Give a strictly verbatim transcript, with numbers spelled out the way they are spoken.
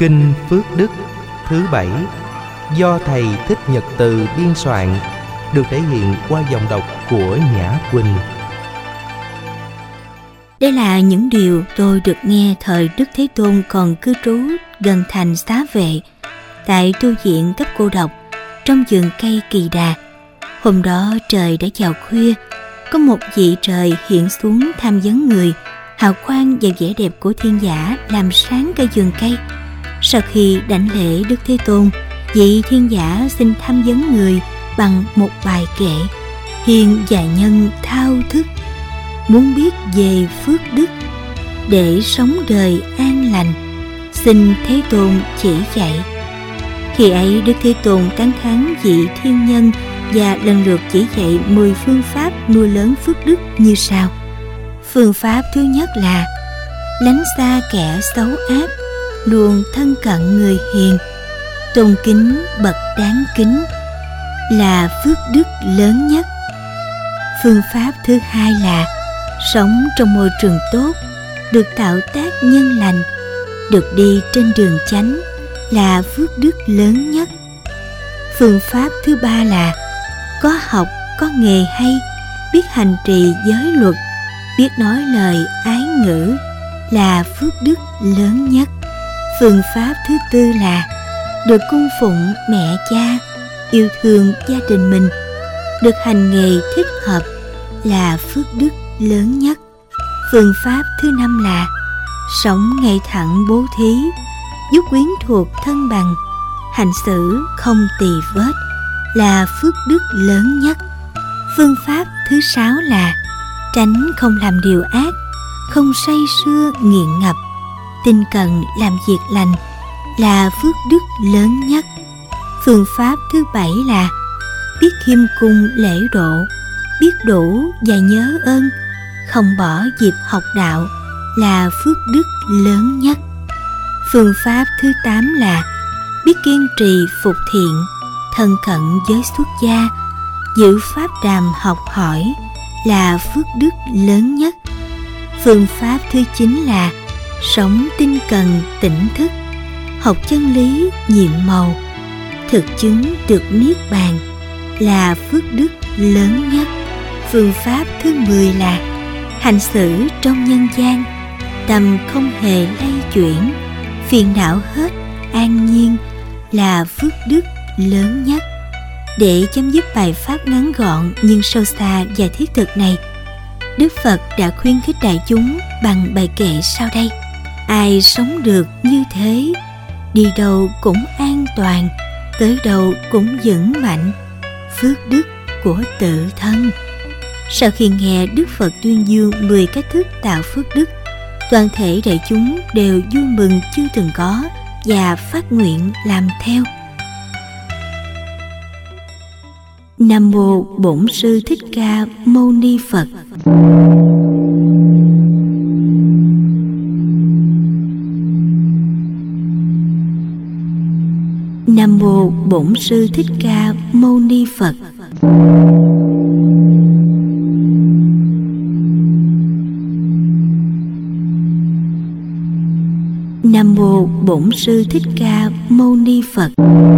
Kinh Phước Đức thứ bảy do Thầy Thích Nhật Từ biên soạn, được thể hiện qua giọng đọc của Nhã Quỳnh. Đây là những điều tôi được nghe thời Đức Thế Tôn còn cư trú gần thành Xá Vệ, tại tu viện cấp cô độc trong vườn cây Kỳ Đà. Hôm đó trời đã vào khuya, có một vị trời hiện xuống tham vấn người. Hào quang và vẻ đẹp của thiên giả làm sáng cả vườn cây. Sau khi đảnh lễ Đức Thế Tôn, vị thiên giả xin tham vấn người bằng một bài kệ. Hiền và nhân thao thức, muốn biết về phước đức, để sống đời an lành, xin Thế Tôn chỉ dạy. Khi ấy Đức Thế Tôn tán thán vị thiên nhân và lần lượt chỉ dạy mười phương pháp nuôi lớn phước đức như sau. Phương pháp thứ nhất là lánh xa kẻ xấu ác, luôn thân cận người hiền, tôn kính bậc đáng kính, là phước đức lớn nhất. Phương pháp thứ hai là sống trong môi trường tốt, được tạo tác nhân lành, được đi trên đường chánh, là phước đức lớn nhất. Phương pháp thứ ba là có học, có nghề hay, biết hành trì giới luật, biết nói lời ái ngữ, là phước đức lớn nhất. Phương pháp thứ tư là được cung phụng mẹ cha, yêu thương gia đình mình, được hành nghề thích hợp, là phước đức lớn nhất. Phương pháp thứ năm là sống ngay thẳng bố thí, giúp quyến thuộc thân bằng, hành xử không tì vết, là phước đức lớn nhất. Phương pháp thứ sáu là tránh không làm điều ác, không say sưa nghiện ngập, tinh cần làm việc lành, là phước đức lớn nhất. Phương pháp thứ bảy là biết khiêm cung lễ độ, biết đủ và nhớ ơn, không bỏ dịp học đạo, là phước đức lớn nhất. Phương pháp thứ tám là biết kiên trì phục thiện, thân cận với xuất gia, giữ pháp đàm học hỏi, là phước đức lớn nhất. Phương pháp thứ chín là sống tinh cần tỉnh thức, học chân lý nhiệm màu, thực chứng được niết bàn, là phước đức lớn nhất. Phương pháp thứ mười là hành xử trong nhân gian, tâm không hề lay chuyển, phiền não hết, an nhiên, là phước đức lớn nhất. Để chấm dứt bài pháp ngắn gọn nhưng sâu xa và thiết thực này, Đức Phật đã khuyến khích đại chúng bằng bài kệ sau đây. Ai sống được như thế, đi đâu cũng an toàn, tới đâu cũng vững mạnh, phước đức của tự thân. Sau khi nghe Đức Phật tuyên dương mười cách thức tạo phước đức, toàn thể đại chúng đều vui mừng chưa từng có và phát nguyện làm theo. Nam mô Bổn Sư Thích Ca Mâu Ni Phật. Nam mô Bổn Sư Thích Ca Mâu Ni Phật. Nam mô Bổn Sư Thích Ca Mâu Ni Phật.